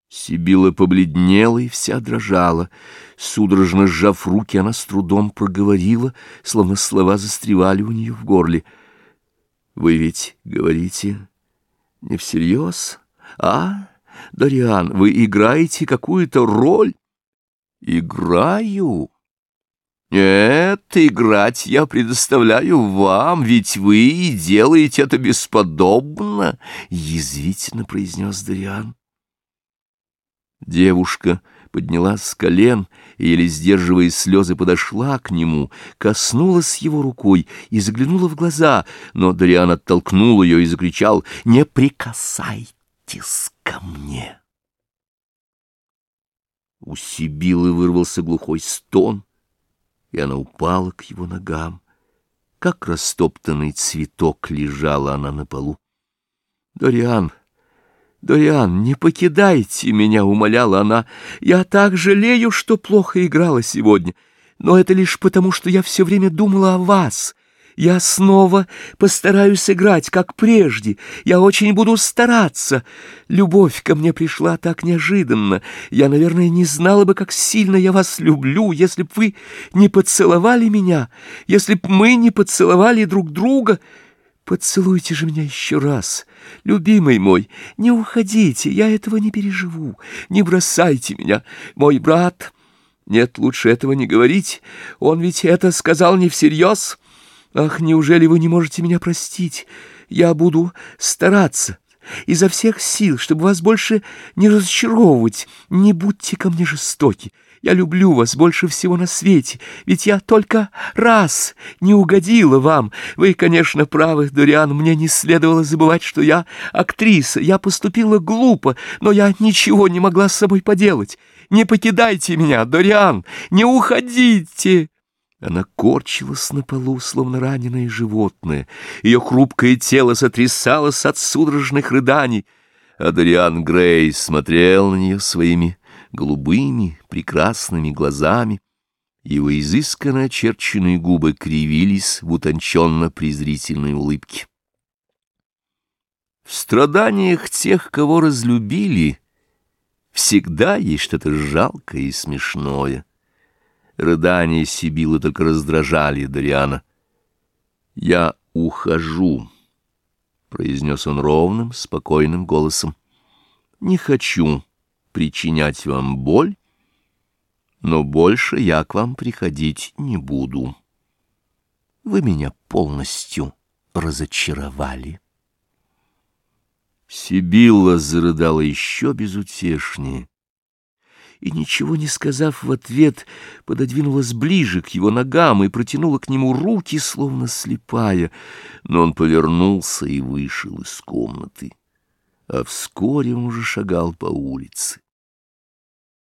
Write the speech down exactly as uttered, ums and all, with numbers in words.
Сибилла побледнела и вся дрожала. Судорожно сжав руки, она с трудом проговорила, словно слова застревали у нее в горле. — Вы ведь говорите не всерьез, а, Дориан? Вы играете какую-то роль? — Играю. Нет, играть я предоставляю вам, ведь вы и делаете это бесподобно, — язвительно произнес Дориан. Девушка поднялась с колен и, еле сдерживая слезы, подошла к нему, коснулась его рукой и заглянула в глаза, но Дориан оттолкнул ее и закричал: «Не прикасайтесь ко мне!» У Сибиллы вырвался глухой стон, и она упала к его ногам. Как растоптанный цветок лежала она на полу. «Дориан! Дориан, не покидайте меня!» — умоляла она. «Я так жалею, что плохо играла сегодня, но это лишь потому, что я все время думала о вас. Я снова постараюсь играть, как прежде. Я очень буду стараться. Любовь ко мне пришла так неожиданно. Я, наверное, не знала бы, как сильно я вас люблю, если б вы не поцеловали меня, если б мы не поцеловали друг друга. Поцелуйте же меня еще раз, любимый мой, не уходите, я этого не переживу, не бросайте меня, мой брат. Нет, лучше этого не говорить, он ведь это сказал не всерьез. Ах, неужели вы не можете меня простить? Я буду стараться изо всех сил, чтобы вас больше не разочаровывать. Не будьте ко мне жестоки. Я люблю вас больше всего на свете, ведь я только раз не угодила вам. Вы, конечно, правы, Дориан, мне не следовало забывать, что я актриса. Я поступила глупо, но я ничего не могла с собой поделать. Не покидайте меня, Дориан, не уходите!» Она корчилась на полу, словно раненое животное. Ее хрупкое тело сотрясалось от судорожных рыданий, а Дориан Грей смотрел на нее своими голубыми, прекрасными глазами. Его изысканно очерченные губы кривились в утонченно-презрительной улыбке. В страданиях тех, кого разлюбили, всегда есть что-то жалкое и смешное. Рыдания Сибиллы только раздражали Дориана. «Я ухожу», — произнес он ровным, спокойным голосом. «Не хочу причинять вам боль, но больше я к вам приходить не буду. Вы меня полностью разочаровали». Сибилла зарыдала еще безутешнее и, ничего не сказав в ответ, пододвинулась ближе к его ногам и протянула к нему руки, словно слепая, но он повернулся и вышел из комнаты, а вскоре он уже шагал по улице.